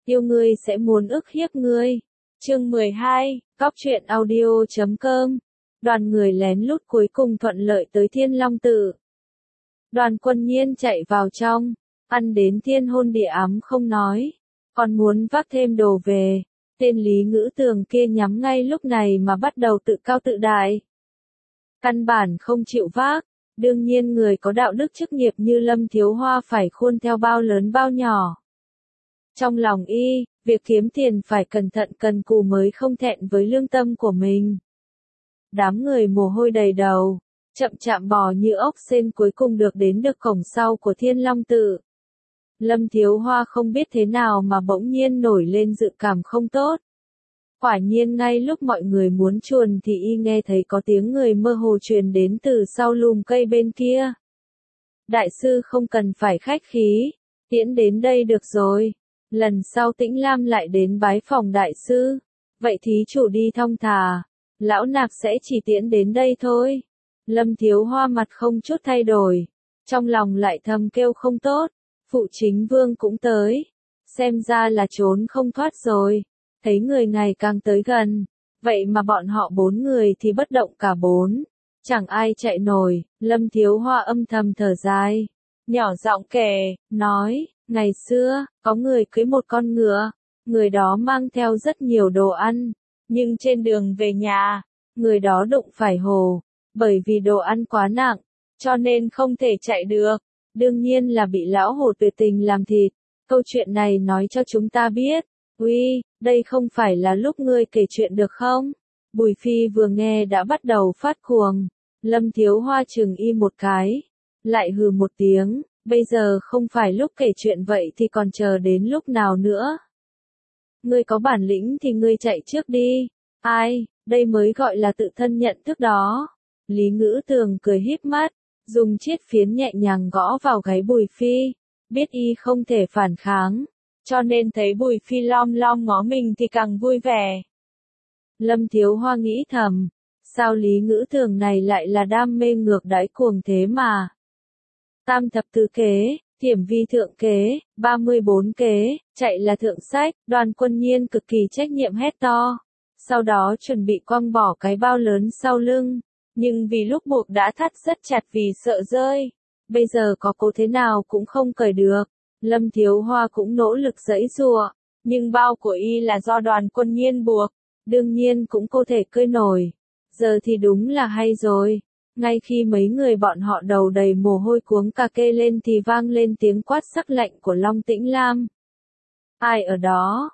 yêu ngươi sẽ muốn ức hiếp ngươi. Chương 12, Góc truyện audio.com. Đoàn người lén lút cuối cùng thuận lợi tới Thiên Long Tự. Đoàn Quân Nhiên chạy vào trong, ăn đến thiên hôn địa ám không nói, còn muốn vác thêm đồ về. Tên Lý Ngữ Tường kia nhắm ngay lúc này mà bắt đầu tự cao tự đại. Căn bản không chịu vác, đương nhiên người có đạo đức chức nghiệp như Lâm Thiếu Hoa phải khuôn theo bao lớn bao nhỏ. Trong lòng y, việc kiếm tiền phải cẩn thận cần cù mới không thẹn với lương tâm của mình. Đám người mồ hôi đầy đầu, chậm chạm bò như ốc sên cuối cùng được cổng sau của Thiên Long Tự. Lâm Thiếu Hoa không biết thế nào mà bỗng nhiên nổi lên dự cảm không tốt. Quả nhiên ngay lúc mọi người muốn chuồn thì y nghe thấy có tiếng người mơ hồ truyền đến từ sau lùm cây bên kia. Đại sư không cần phải khách khí, tiễn đến đây được rồi. Lần sau Tĩnh Lam lại đến bái phòng đại sư. Vậy thí chủ đi thong thả, lão nạp sẽ chỉ tiễn đến đây thôi. Lâm Thiếu Hoa mặt không chút thay đổi, trong lòng lại thầm kêu không tốt. Phụ chính vương cũng tới, xem ra là trốn không thoát rồi. Thấy người ngày càng tới gần, vậy mà bọn họ 4 người thì bất động cả 4. Chẳng ai chạy nổi. Lâm Thiếu Hoa âm thầm thở dài, nhỏ giọng kể, nói, ngày xưa, có người cưới một con ngựa, người đó mang theo rất nhiều đồ ăn, nhưng trên đường về nhà, người đó đụng phải hổ, bởi vì đồ ăn quá nặng, cho nên không thể chạy được, đương nhiên là bị lão hổ tuyệt tình làm thịt. Câu chuyện này nói cho chúng ta biết, uy, đây không phải là lúc ngươi kể chuyện được không? Bùi Phi vừa nghe đã bắt đầu phát cuồng. Lâm Thiếu Hoa chừng y một cái, lại hừ một tiếng, bây giờ không phải lúc kể chuyện vậy thì còn chờ đến lúc nào nữa? Ngươi có bản lĩnh thì ngươi chạy trước đi. Ai, đây mới gọi là tự thân nhận thức đó. Lý Ngữ Tường cười híp mắt, dùng chiếc phiến nhẹ nhàng gõ vào gáy Bùi Phi, biết y không thể phản kháng, cho nên thấy Bùi Phi lom lom ngó mình thì càng vui vẻ. Lâm Thiếu Hoa nghĩ thầm, sao Lý Ngữ Tường này lại là đam mê ngược đãi cuồng thế mà. Tam thập tứ kế, thiểm vi thượng kế, 34 kế, chạy là thượng sách. Đoàn Quân Nhiên cực kỳ trách nhiệm hét to, sau đó chuẩn bị quăng bỏ cái bao lớn sau lưng, nhưng vì lúc buộc đã thắt rất chặt vì sợ rơi, bây giờ có cố thế nào cũng không cởi được. Lâm Thiếu Hoa cũng nỗ lực giãy giụa, nhưng bao của y là do Đoàn Quân Nhiên buộc, đương nhiên cũng không thể cơi nổi. Giờ thì đúng là hay rồi, ngay khi mấy người bọn họ đầu đầy mồ hôi cuống cà kê lên thì vang lên tiếng quát sắc lạnh của Long Tĩnh Lam. Ai ở đó?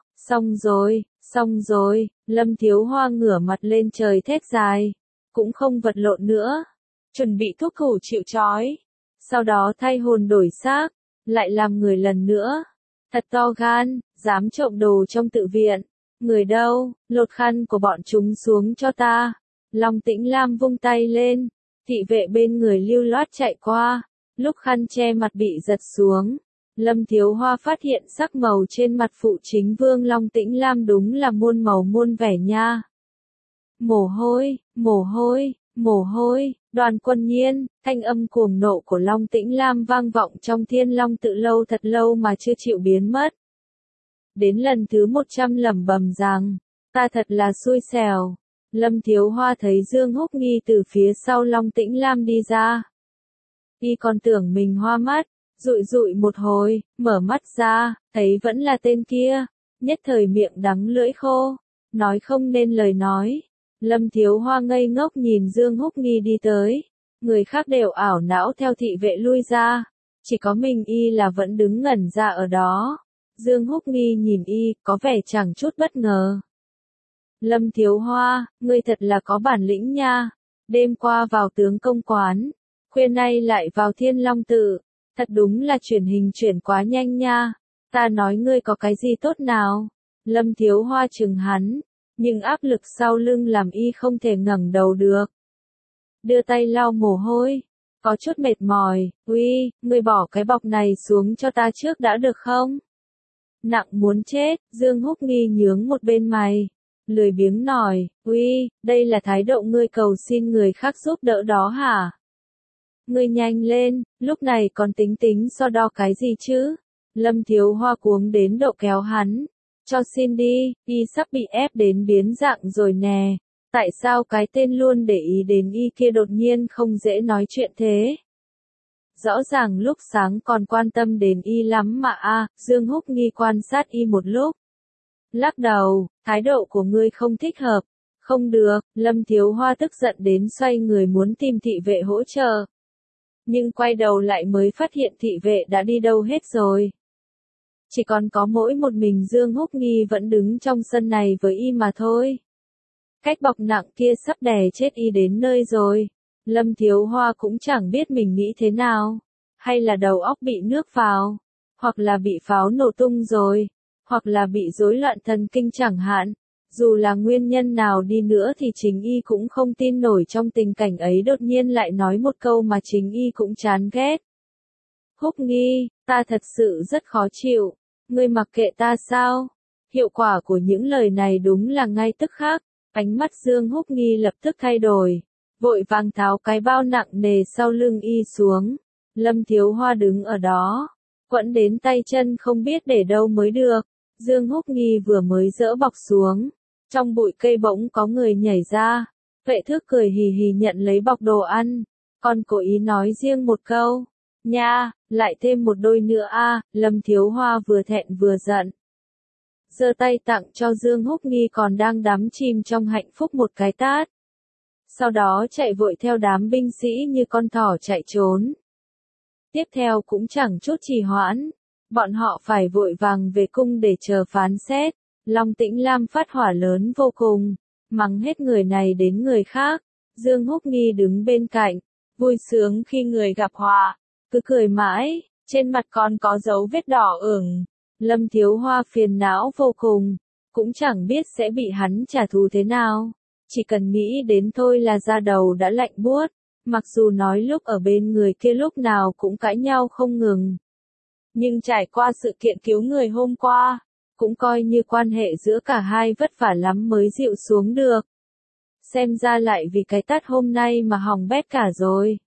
Xong rồi, Lâm Thiếu Hoa ngửa mặt lên trời thét dài, cũng không vật lộn nữa, chuẩn bị thúc thủ chịu trói, sau đó thay hồn đổi xác, lại làm người lần nữa. Thật to gan, dám trộm đồ trong tự viện. Người đâu, lột khăn của bọn chúng xuống cho ta. Long Tĩnh Lam vung tay lên, thị vệ bên người lưu loát chạy qua, lúc khăn che mặt bị giật xuống. Lâm Thiếu Hoa phát hiện sắc màu trên mặt phụ chính vương Long Tĩnh Lam đúng là muôn màu muôn vẻ nha. Mồ hôi, Đoàn Quân Nhiên, thanh âm cuồng nộ của Long Tĩnh Lam vang vọng trong Thiên Long Tự lâu thật lâu mà chưa chịu biến mất. Đến lần thứ 100 lẩm bẩm rằng, ta thật là xui xẻo. Lâm Thiếu Hoa thấy Dương Húc Nghi từ phía sau Long Tĩnh Lam đi ra. Y còn tưởng mình hoa mắt, dụi một hồi, mở mắt ra, thấy vẫn là tên kia, nhất thời miệng đắng lưỡi khô, nói không nên lời nói. Lâm Thiếu Hoa ngây ngốc nhìn Dương Húc Nghi đi tới, người khác đều ảo não theo thị vệ lui ra, chỉ có mình y là vẫn đứng ngẩn ra ở đó. Dương Húc Nghi nhìn y, có vẻ chẳng chút bất ngờ. Lâm Thiếu Hoa, ngươi thật là có bản lĩnh nha, đêm qua vào tướng công quán, khuya nay lại vào Thiên Long Tự, thật đúng là chuyển hình chuyển quá nhanh nha, ta nói ngươi có cái gì tốt nào? Lâm Thiếu Hoa chừng hắn, nhưng áp lực sau lưng làm y không thể ngẩng đầu được. Đưa tay lau mồ hôi, có chút mệt mỏi, uy, ngươi bỏ cái bọc này xuống cho ta trước đã được không? Nặng muốn chết, Dương Húc Nghi nhướng một bên mày, lười biếng nói, uy, đây là thái độ ngươi cầu xin người khác giúp đỡ đó hả? Ngươi nhanh lên, lúc này còn tính so đo cái gì chứ? Lâm Thiếu Hoa cuống đến độ kéo hắn, Cho xin đi, y sắp bị ép đến biến dạng rồi nè. Tại sao cái tên luôn để ý đến y kia đột nhiên không dễ nói chuyện thế? Rõ ràng lúc sáng còn quan tâm đến y lắm mà Dương Húc Nghi quan sát y một lúc. Lắc đầu, thái độ của ngươi không thích hợp. Không được, Lâm Thiếu Hoa tức giận đến xoay người muốn tìm thị vệ hỗ trợ. Nhưng quay đầu lại mới phát hiện thị vệ đã đi đâu hết rồi. Chỉ còn có mỗi một mình Dương Húc Nghi vẫn đứng trong sân này với y mà thôi. Cách bọc nặng kia sắp đè chết y đến nơi rồi. Lâm Thiếu Hoa cũng chẳng biết mình nghĩ thế nào. Hay là đầu óc bị nước vào. Hoặc là bị pháo nổ tung rồi. Hoặc là bị rối loạn thần kinh chẳng hạn. Dù là nguyên nhân nào đi nữa thì chính y cũng không tin nổi trong tình cảnh ấy đột nhiên lại nói một câu mà chính y cũng chán ghét. Húc Nghi, ta thật sự rất khó chịu. Ngươi mặc kệ ta sao? Hiệu quả của những lời này đúng là ngay tức khắc. Ánh mắt Dương Húc Nghi lập tức thay đổi. Vội vàng tháo cái bao nặng nề sau lưng y xuống. Lâm Thiếu Hoa đứng ở đó. Quẫn đến tay chân không biết để đâu mới được. Dương Húc Nghi vừa mới dỡ bọc xuống. Trong bụi cây bỗng có người nhảy ra. Vệ thước cười hì hì nhận lấy bọc đồ ăn. Còn cố ý nói riêng một câu. Nha, lại thêm một đôi nữa Lâm Thiếu Hoa vừa thẹn vừa giận. Giơ tay tặng cho Dương Húc Nghi còn đang đắm chìm trong hạnh phúc một cái tát. Sau đó chạy vội theo đám binh sĩ như con thỏ chạy trốn. Tiếp theo cũng chẳng chút trì hoãn. Bọn họ phải vội vàng về cung để chờ phán xét. Long Tĩnh Lam phát hỏa lớn vô cùng. Mắng hết người này đến người khác. Dương Húc Nghi đứng bên cạnh. Vui sướng khi người gặp họa. Cứ cười mãi. Trên mặt còn có dấu vết đỏ ửng. Lâm Thiếu Hoa phiền não vô cùng. Cũng chẳng biết sẽ bị hắn trả thù thế nào. Chỉ cần nghĩ đến thôi là da đầu đã lạnh buốt. Mặc dù nói lúc ở bên người kia lúc nào cũng cãi nhau không ngừng. Nhưng trải qua sự kiện cứu người hôm qua, cũng coi như quan hệ giữa cả hai vất vả lắm mới dịu xuống được. Xem ra lại vì cái tát hôm nay mà hỏng bét cả rồi.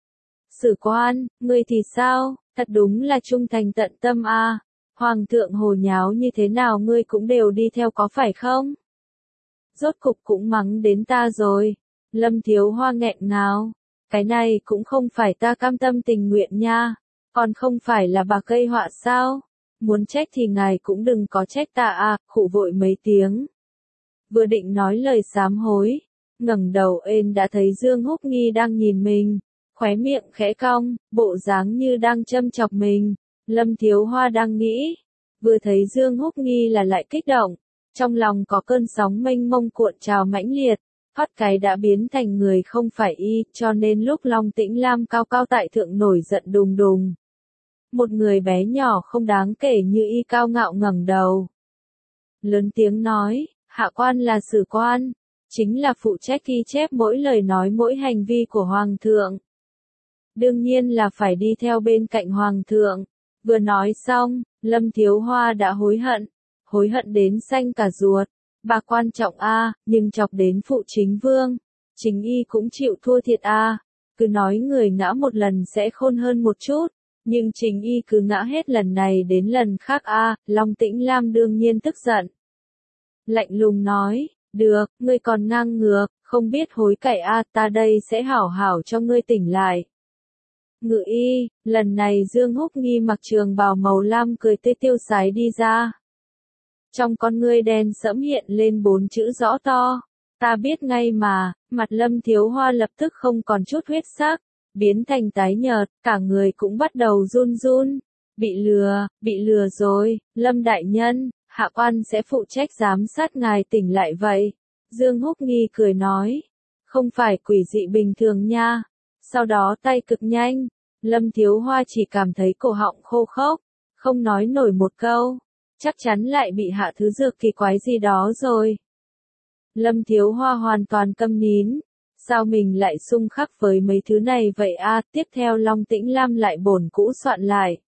Sử quan, ngươi thì sao, thật đúng là trung thành tận tâm Hoàng thượng hồ nháo như thế nào ngươi cũng đều đi theo có phải không? Rốt cục cũng mắng đến ta rồi. Lâm Thiếu Hoa nghẹn ngào. Cái này cũng không phải ta cam tâm tình nguyện nha. Còn không phải là bà gây họa sao? Muốn trách thì ngài cũng đừng có trách ta khụ vội mấy tiếng. Vừa định nói lời sám hối. Ngẩng đầu ên đã thấy Dương Húc Nghi đang nhìn mình. Khóe miệng khẽ cong, bộ dáng như đang châm chọc mình. Lâm Thiếu Hoa đang nghĩ. Vừa thấy Dương Húc Nghi là lại kích động. Trong lòng có cơn sóng mênh mông cuộn trào mãnh liệt. Thoát cái đã biến thành người không phải y, cho nên lúc Long Tĩnh Lam cao cao tại thượng nổi giận đùng đùng. Một người bé nhỏ không đáng kể như y cao ngạo ngẩng đầu. Lớn tiếng nói, hạ quan là sử quan, chính là phụ trách ghi chép mỗi lời nói mỗi hành vi của Hoàng thượng. Đương nhiên là phải đi theo bên cạnh Hoàng thượng. Vừa nói xong, Lâm Thiếu Hoa đã hối hận đến xanh cả ruột. Bà quan trọng nhưng chọc đến phụ chính vương. Chính y cũng chịu thua thiệt Cứ nói người ngã một lần sẽ khôn hơn một chút. Nhưng chính y cứ ngã hết lần này đến lần khác Long Tĩnh Lam đương nhiên tức giận. Lạnh lùng nói, được, ngươi còn ngang ngược, không biết hối cải ta đây sẽ hảo hảo cho ngươi tỉnh lại. Ngự y, lần này Dương Húc Nghi mặc trường bào màu lam cười tê tiêu sái đi ra. Trong con ngươi đen sẫm hiện lên 4 chữ rõ to. Ta biết ngay mà, mặt Lâm Thiếu Hoa lập tức không còn chút huyết sắc, biến thành tái nhợt, cả người cũng bắt đầu run run. Bị lừa rồi, Lâm đại nhân, hạ quan sẽ phụ trách giám sát ngài tỉnh lại vậy. Dương Húc Nghi cười nói, không phải quỷ dị bình thường nha. Sau đó tay cực nhanh, Lâm Thiếu Hoa chỉ cảm thấy cổ họng khô khốc, không nói nổi một câu. Chắc chắn lại bị hạ thứ dược kỳ quái gì đó rồi. Lâm Thiếu Hoa hoàn toàn câm nín. Sao mình lại xung khắc với mấy thứ này vậy tiếp theo Long Tĩnh Lam lại bổn cũ soạn lại.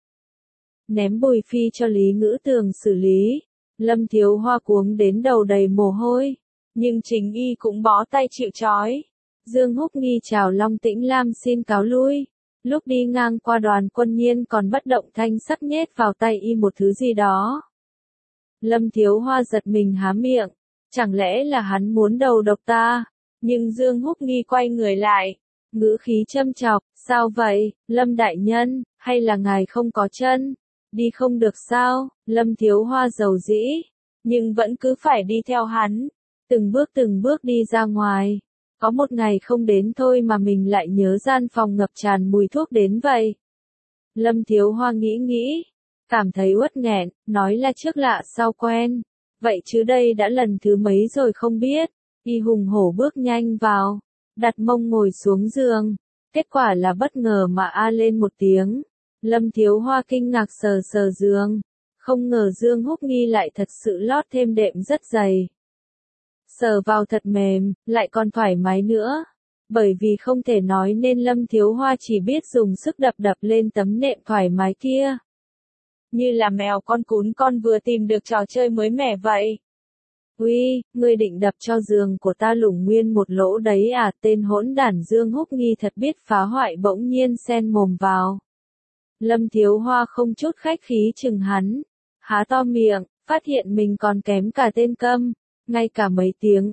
Ném Bùi Phi cho Lý Ngữ Tường xử lý. Lâm Thiếu Hoa cuống đến đầu đầy mồ hôi. Nhưng chính y cũng bó tay chịu trói. Dương Húc Nghi chào Long Tĩnh Lam xin cáo lui. Lúc đi ngang qua Đoàn Quân Nhiên còn bất động thanh sắc nhét vào tay y một thứ gì đó. Lâm Thiếu Hoa giật mình há miệng, chẳng lẽ là hắn muốn đầu độc ta? Nhưng Dương Húc Nghi quay người lại, ngữ khí châm chọc, sao vậy, Lâm đại nhân, hay là ngài không có chân? Đi không được sao? Lâm Thiếu Hoa dầu dĩ, nhưng vẫn cứ phải đi theo hắn, từng bước đi ra ngoài. Có một ngày không đến thôi mà mình lại nhớ gian phòng ngập tràn mùi thuốc đến vậy. Lâm Thiếu Hoa nghĩ, cảm thấy uất nghẹn, nói là trước lạ sau quen. Vậy chứ đây đã lần thứ mấy rồi không biết. Y hùng hổ bước nhanh vào, đặt mông ngồi xuống giường. Kết quả là bất ngờ mà a lên một tiếng. Lâm Thiếu Hoa kinh ngạc sờ sờ giường. Không ngờ Dương Húc Nghi lại thật sự lót thêm đệm rất dày. Sờ vào thật mềm, lại còn thoải mái nữa. Bởi vì không thể nói nên Lâm Thiếu Hoa chỉ biết dùng sức đập đập lên tấm nệm thoải mái kia. Như là mèo con cún con vừa tìm được trò chơi mới mẻ vậy. Uy, ngươi định đập cho giường của ta lủng nguyên một lỗ đấy à? Tên hỗn đản Dương Húc Nghi thật biết phá hoại, bỗng nhiên xen mồm vào. Lâm Thiếu Hoa không chút khách khí chừng hắn, há to miệng, phát hiện mình còn kém cả tên câm, ngay cả mấy tiếng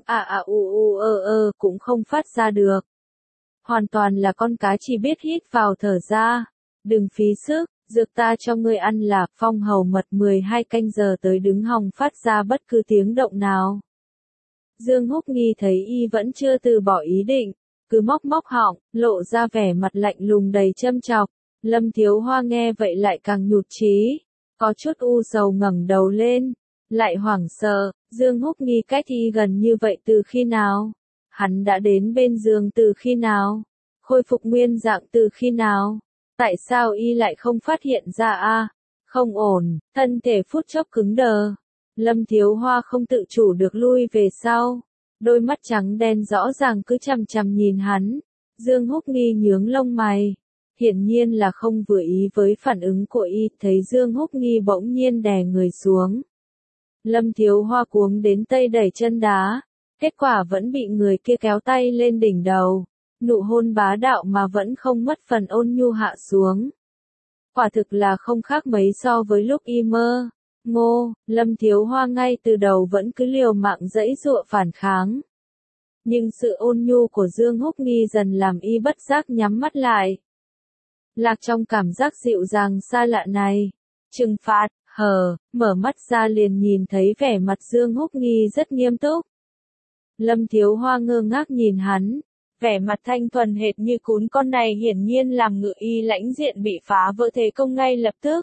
cũng không phát ra được. Hoàn toàn là con cá chỉ biết hít vào thở ra. Đừng phí sức, dược ta cho ngươi ăn là phong hầu mật 12 canh giờ tới đứng hòng phát ra bất cứ tiếng động nào. Dương Húc Nghi thấy y vẫn chưa từ bỏ ý định, cứ móc móc họng, lộ ra vẻ mặt lạnh lùng đầy châm chọc. Lâm Thiếu Hoa nghe vậy lại càng nhụt chí, có chút u sầu ngẩng đầu lên, lại hoảng sợ, Dương Húc Nghi cách y gần như vậy từ khi nào? Hắn đã đến bên giường từ khi nào? Khôi phục nguyên dạng từ khi nào? Tại sao y lại không phát hiện ra a? Không ổn, thân thể phút chốc cứng đờ. Lâm Thiếu Hoa không tự chủ được lui về sau. Đôi mắt trắng đen rõ ràng cứ chằm chằm nhìn hắn. Dương Húc Nghi nhướng lông mày. Hiển nhiên là không vừa ý với phản ứng của y, thấy Dương Húc Nghi bỗng nhiên đè người xuống. Lâm Thiếu Hoa cuống đến tây đẩy chân đá. Kết quả vẫn bị người kia kéo tay lên đỉnh đầu. Nụ hôn bá đạo mà vẫn không mất phần ôn nhu hạ xuống. Quả thực là không khác mấy so với lúc y mơ. Ngô, Lâm Thiếu Hoa ngay từ đầu vẫn cứ liều mạng giãy giụa phản kháng. Nhưng sự ôn nhu của Dương Húc Nghi dần làm y bất giác nhắm mắt lại. Lạc trong cảm giác dịu dàng xa lạ này. Trừng phạt, mở mắt ra liền nhìn thấy vẻ mặt Dương Húc Nghi rất nghiêm túc. Lâm Thiếu Hoa ngơ ngác nhìn hắn. Vẻ mặt thanh thuần hệt như cún con này hiển nhiên làm ngự y lãnh diện bị phá vỡ thế công ngay lập tức.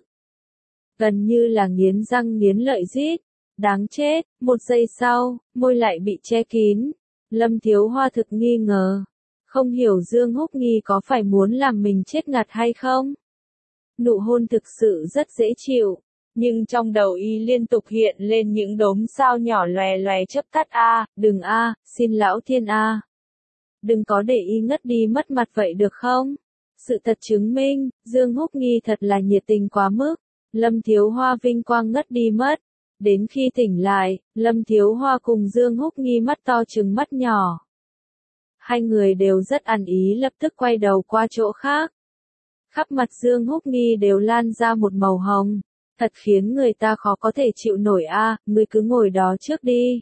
Gần như là nghiến răng nghiến lợi rít. Đáng chết, một giây sau, môi lại bị che kín. Lâm Thiếu Hoa thực nghi ngờ. Không hiểu Dương Húc Nghi có phải muốn làm mình chết ngạt hay không? Nụ hôn thực sự rất dễ chịu. Nhưng trong đầu y liên tục hiện lên những đốm sao nhỏ lòe lòe chớp tắt đừng xin lão thiên Đừng có để y ngất đi mất mặt vậy được không? Sự thật chứng minh, Dương Húc Nghi thật là nhiệt tình quá mức. Lâm Thiếu Hoa vinh quang ngất đi mất. Đến khi tỉnh lại, Lâm Thiếu Hoa cùng Dương Húc Nghi mắt to trừng mắt nhỏ. Hai người đều rất ăn ý lập tức quay đầu qua chỗ khác. Khắp mặt Dương Húc Nghi đều lan ra một màu hồng. Thật khiến người ta khó có thể chịu nổi ngươi cứ ngồi đó trước đi.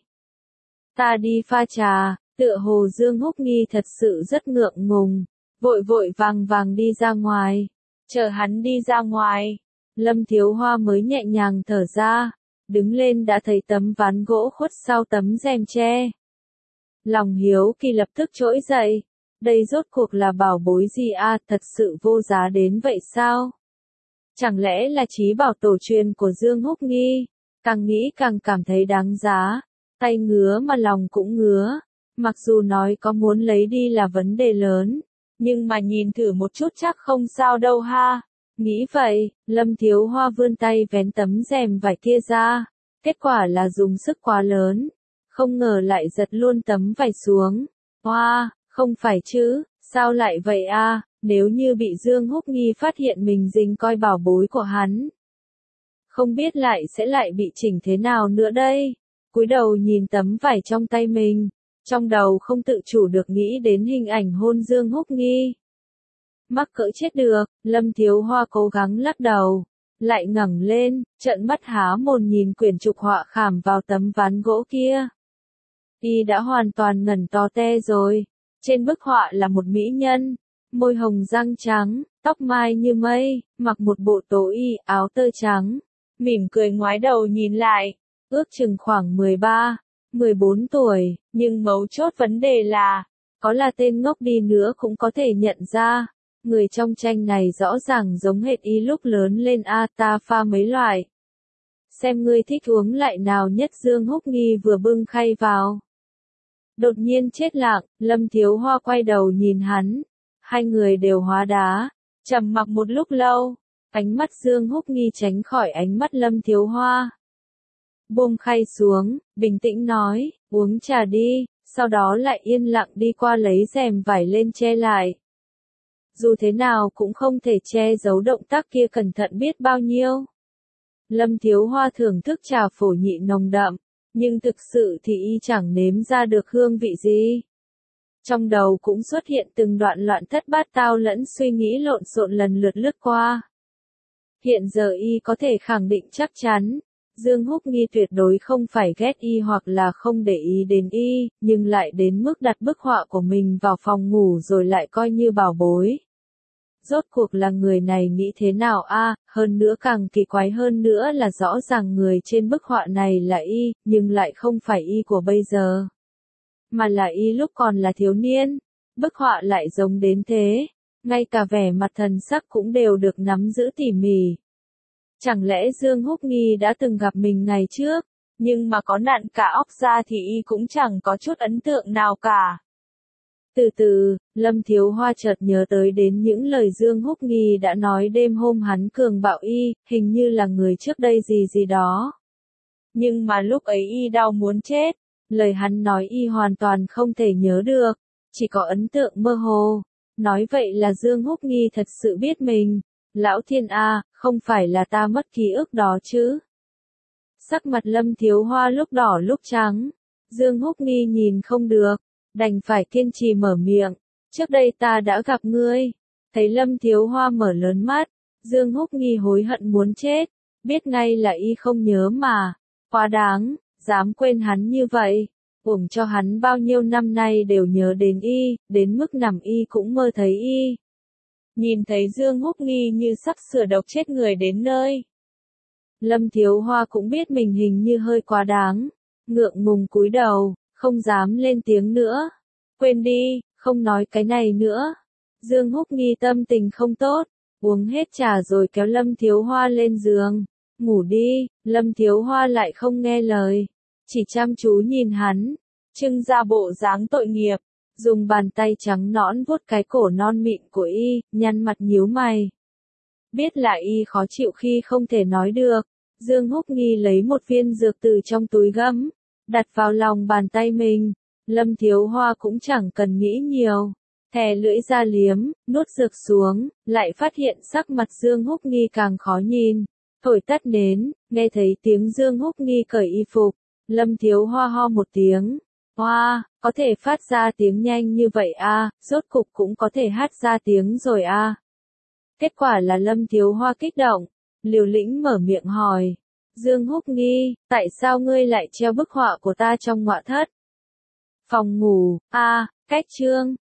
Ta đi pha trà. Tựa hồ Dương Húc Nghi thật sự rất ngượng ngùng, vội vội vàng vàng đi ra ngoài. Chờ hắn đi ra ngoài, Lâm Thiếu Hoa mới nhẹ nhàng thở ra, đứng lên đã thấy tấm ván gỗ khuất sau tấm rèm tre. Lòng hiếu kỳ lập tức trỗi dậy, đây rốt cuộc là bảo bối gì thật sự vô giá đến vậy sao? Chẳng lẽ là trí bảo tổ truyền của Dương Húc Nghi? Càng nghĩ càng cảm thấy đáng giá, tay ngứa mà lòng cũng ngứa. Mặc dù nói có muốn lấy đi là vấn đề lớn, nhưng mà nhìn thử một chút chắc không sao đâu ha. Nghĩ vậy, Lâm Thiếu Hoa vươn tay vén tấm rèm vải kia ra. Kết quả là dùng sức quá lớn. Không ngờ lại giật luôn tấm vải xuống. Hoa, không phải chứ, sao lại vậy nếu như bị Dương Húc Nghi phát hiện mình dính coi bảo bối của hắn. Không biết sẽ lại bị chỉnh thế nào nữa đây. Cúi đầu nhìn tấm vải trong tay mình. Trong đầu không tự chủ được nghĩ đến hình ảnh hôn Dương Húc Nghi. Mắc cỡ chết được, Lâm Thiếu Hoa cố gắng lắc đầu. lại ngẩng lên, trợn mắt há mồm nhìn quyển trục họa khảm vào tấm ván gỗ kia. Y đã hoàn toàn ngẩn to te rồi. Trên bức họa là một mỹ nhân, môi hồng răng trắng, tóc mai như mây, mặc một bộ tố y áo tơ trắng, mỉm cười ngoái đầu nhìn lại, ước chừng khoảng 13, 14 tuổi, nhưng mấu chốt vấn đề là, có là tên ngốc đi nữa cũng có thể nhận ra, người trong tranh này rõ ràng giống hệt y lúc lớn lên ta pha mấy loại. Xem ngươi thích uống loại nào nhất. Dương Húc Nghi vừa bưng khay vào. Đột nhiên chết lặng, Lâm Thiếu Hoa quay đầu nhìn hắn. Hai người đều hóa đá, trầm mặc một lúc lâu, ánh mắt Dương Húc Nghi tránh khỏi ánh mắt Lâm Thiếu Hoa. Buông khay xuống, bình tĩnh nói, uống trà đi, sau đó lại yên lặng đi qua lấy rèm vải lên che lại. Dù thế nào cũng không thể che giấu động tác kia cẩn thận biết bao nhiêu. Lâm Thiếu Hoa thưởng thức trà phổ nhị nồng đậm, nhưng thực sự thì y chẳng nếm ra được hương vị gì. Trong đầu cũng xuất hiện từng đoạn loạn thất bát tao lẫn suy nghĩ lộn xộn lần lượt lướt qua. Hiện giờ y có thể khẳng định chắc chắn, Dương Húc Nghi tuyệt đối không phải ghét y hoặc là không để ý đến y, nhưng lại đến mức đặt bức họa của mình vào phòng ngủ rồi lại coi như bảo bối. Rốt cuộc là người này nghĩ thế nào hơn nữa càng kỳ quái hơn nữa là rõ ràng người trên bức họa này là y, nhưng lại không phải y của bây giờ. Mà là y lúc còn là thiếu niên, bức họa lại giống đến thế, ngay cả vẻ mặt thần sắc cũng đều được nắm giữ tỉ mỉ. Chẳng lẽ Dương Húc Nghi đã từng gặp mình ngày trước, nhưng mà có nặn cả óc ra thì y cũng chẳng có chút ấn tượng nào cả. Từ từ, Lâm Thiếu Hoa chợt nhớ tới đến những lời Dương Húc Nghi đã nói đêm hôm hắn cường bạo y, hình như là người trước đây gì đó. Nhưng mà lúc ấy y đau muốn chết, lời hắn nói y hoàn toàn không thể nhớ được, chỉ có ấn tượng mơ hồ. Nói vậy là Dương Húc Nghi thật sự biết mình. Lão thiên không phải là ta mất ký ức đó chứ. Sắc mặt Lâm Thiếu Hoa lúc đỏ lúc trắng. Dương Húc Nghi nhìn không được, đành phải kiên trì mở miệng. Trước đây ta đã gặp ngươi. Thấy Lâm Thiếu Hoa mở lớn mắt, Dương Húc Nghi hối hận muốn chết. Biết ngay là y không nhớ mà. Quá đáng, dám quên hắn như vậy. Uổng cho hắn bao nhiêu năm nay đều nhớ đến y, đến mức nằm y cũng mơ thấy y. Nhìn thấy Dương Húc Nghi như sắp sửa độc chết người đến nơi. Lâm Thiếu Hoa cũng biết mình hình như hơi quá đáng. Ngượng ngùng cúi đầu, không dám lên tiếng nữa. Quên đi, không nói cái này nữa. Dương Húc Nghi tâm tình không tốt, uống hết trà rồi kéo Lâm Thiếu Hoa lên giường. Ngủ đi, Lâm Thiếu Hoa lại không nghe lời. Chỉ chăm chú nhìn hắn, trưng ra bộ dáng tội nghiệp. Dùng bàn tay trắng nõn vuốt cái cổ non mịn của y, nhăn mặt nhíu mày. Biết là y khó chịu khi không thể nói được, Dương Húc Nghi lấy một viên dược từ trong túi gấm, đặt vào lòng bàn tay mình. Lâm Thiếu Hoa cũng chẳng cần nghĩ nhiều, thè lưỡi ra liếm, nuốt dược xuống, lại phát hiện sắc mặt Dương Húc Nghi càng khó nhìn. Thổi tắt nến, nghe thấy tiếng Dương Húc Nghi cởi y phục, Lâm Thiếu Hoa ho một tiếng. Hoa, có thể phát ra tiếng nhanh như vậy rốt cục cũng có thể hát ra tiếng rồi Kết quả là Lâm Thiếu Hoa kích động, liều lĩnh mở miệng hỏi. Dương Húc Nghi, tại sao ngươi lại treo bức họa của ta trong ngọa thất? Phòng ngủ, cách chương.